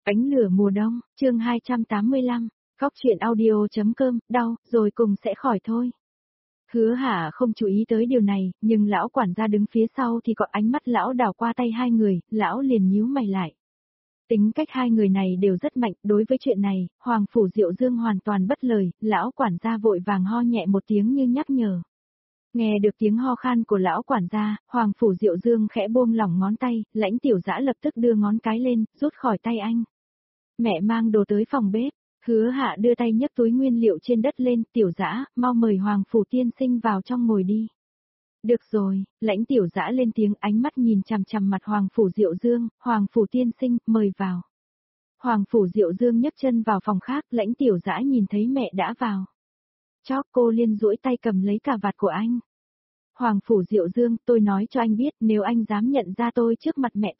Ánh lửa mùa đông, chương 285, Góc truyện audio.com, đau, rồi cùng sẽ khỏi thôi. Hứa Hạ không chú ý tới điều này, nhưng lão quản gia đứng phía sau thì có ánh mắt lão đảo qua tay hai người, lão liền nhíu mày lại. Tính cách hai người này đều rất mạnh, đối với chuyện này, Hoàng Phủ Diệu Dương hoàn toàn bất lời, lão quản gia vội vàng ho nhẹ một tiếng như nhắc nhở. Nghe được tiếng ho khan của lão quản gia, Hoàng Phủ Diệu Dương khẽ buông lỏng ngón tay, Lãnh Tiểu Dã lập tức đưa ngón cái lên, rút khỏi tay anh. Mẹ mang đồ tới phòng bếp, Hứa Hạ đưa tay nhấc túi nguyên liệu trên đất lên, Tiểu Dã, mau mời Hoàng Phủ tiên sinh vào trong ngồi đi. Được rồi, Lãnh Tiểu Dã lên tiếng, ánh mắt nhìn chằm chằm mặt Hoàng Phủ Diệu Dương, Hoàng Phủ tiên sinh, mời vào. Hoàng Phủ Diệu Dương nhấc chân vào phòng khác, Lãnh Tiểu Dã nhìn thấy mẹ đã vào. Chóp cô Liên duỗi tay cầm lấy cà vạt của anh. Hoàng Phủ Diệu Dương, tôi nói cho anh biết, nếu anh dám nhận ra tôi trước mặt mẹ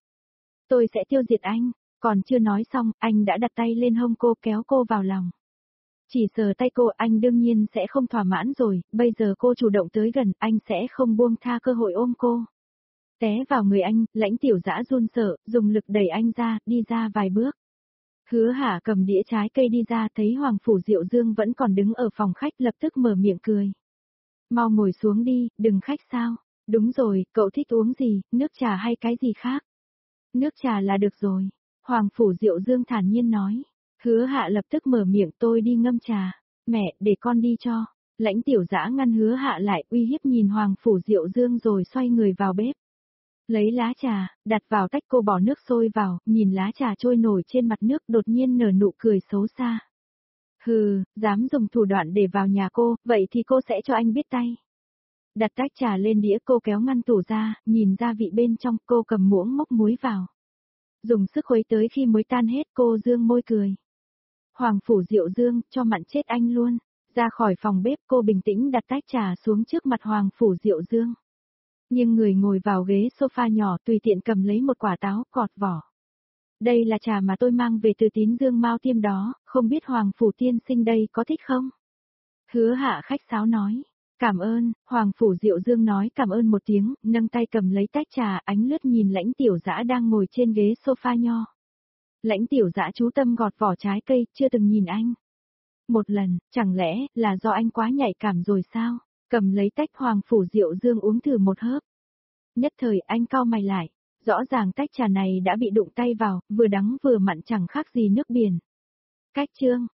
tôi sẽ tiêu diệt anh. Còn chưa nói xong, anh đã đặt tay lên hông cô, kéo cô vào lòng. Chỉ sờ tay cô, anh đương nhiên sẽ không thỏa mãn rồi, bây giờ cô chủ động tới gần, anh sẽ không buông tha cơ hội ôm cô. Té vào người anh, Lãnh Tiểu Dã run sợ, dùng lực đẩy anh ra, đi ra vài bước. Hứa Hạ cầm đĩa trái cây đi ra, thấy Hoàng Phủ Diệu Dương vẫn còn đứng ở phòng khách, lập tức mở miệng cười. Mau ngồi xuống đi, đừng khách sao. Đúng rồi, cậu thích uống gì, nước trà hay cái gì khác? Nước trà là được rồi. Hoàng Phủ Diệu Dương thản nhiên nói. Hứa Hạ lập tức mở miệng, tôi đi ngâm trà. Mẹ, để con đi cho. Lãnh Tiểu Dã ngăn Hứa Hạ lại, uy hiếp nhìn Hoàng Phủ Diệu Dương rồi xoay người vào bếp. Lấy lá trà, đặt vào tách, cô bỏ nước sôi vào, nhìn lá trà trôi nổi trên mặt nước, đột nhiên nở nụ cười xấu xa. Hừ, dám dùng thủ đoạn để vào nhà cô, vậy thì cô sẽ cho anh biết tay. Đặt tách trà lên đĩa, cô kéo ngăn tủ ra, nhìn gia vị bên trong, cô cầm muỗng múc muối vào. Dùng sức khuấy tới khi muối tan hết, cô dương môi cười. Hoàng Phủ Diệu Dương, cho mặn chết anh luôn. Ra khỏi phòng bếp, cô bình tĩnh đặt tách trà xuống trước mặt Hoàng Phủ Diệu Dương. Nhưng người ngồi vào ghế sofa nhỏ, tùy tiện cầm lấy một quả táo, cọt vỏ. Đây là trà mà tôi mang về từ Tín Dương Mao Tiêm đó, không biết Hoàng Phủ tiên sinh đây có thích không? Hứa Hạ khách sáo nói. Cảm ơn, Hoàng Phủ Diệu Dương nói cảm ơn một tiếng, nâng tay cầm lấy tách trà, ánh lướt nhìn Lãnh Tiểu Dã đang ngồi trên ghế sofa nho. Lãnh Tiểu Dã chú tâm gọt vỏ trái cây, chưa từng nhìn anh. Một lần, chẳng lẽ là do anh quá nhạy cảm rồi sao? Cầm lấy tách, Hoàng Phủ Diệu Dương uống thử một hớp. Nhất thời anh cau mày lại, rõ ràng tách trà này đã bị đụng tay vào, vừa đắng vừa mặn chẳng khác gì nước biển. Cách chương,